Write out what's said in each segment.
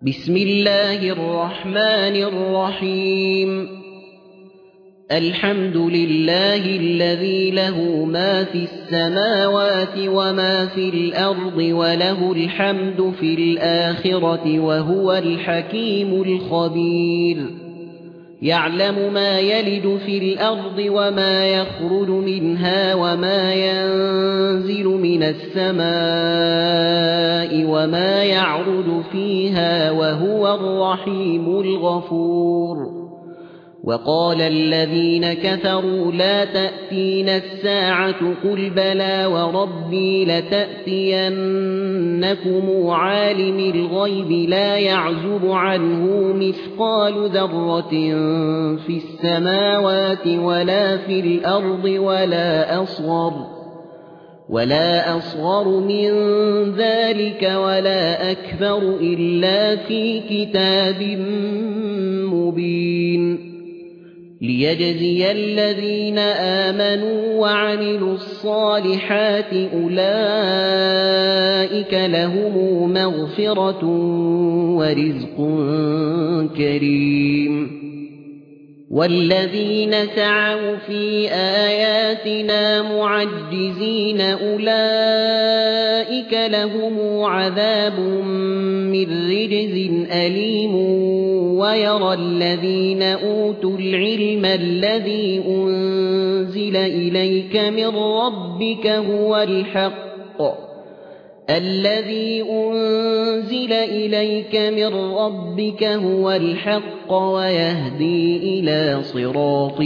بسم الله الرحمن الرحيم الحمد لله الذي له ما في السماوات وما في الأرض وله الحمد في الآخرة وهو الحكيم الخبير يعلم ما يلج في الأرض وما يخرج منها وما ينزل من السماء وما يعرج فيها وهو الرحيم الغفور وقال الذين كفروا لا تأتينا الساعة قل بلى وربي لتأتينكم عالم الغيب لا يعزب عنه مثقال ذرة في السماوات ولا في الأرض ولا أصغر من ذلك ولا أكبر إلا في كتاب مبين ليجزي الذين آمنوا وعملوا الصالحات أولئك لهم مغفرة ورزق كريم والذين سعوا في آياتنا معجزين أولئك لهم عذاب من رجز أليم ويرى الذين أوتوا العلم الذي أنزل إليك من ربك هو الحق ويهدي إلى صراط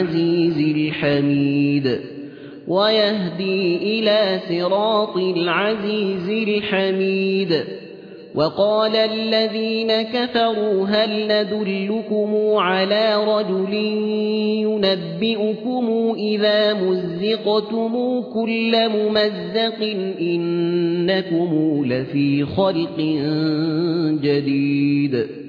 العزيز الحميد وقال الذين كفروا هل ندلكم على رجل ينبئكم إذا مزقتم كل ممزق إنكم لفي خلق جديد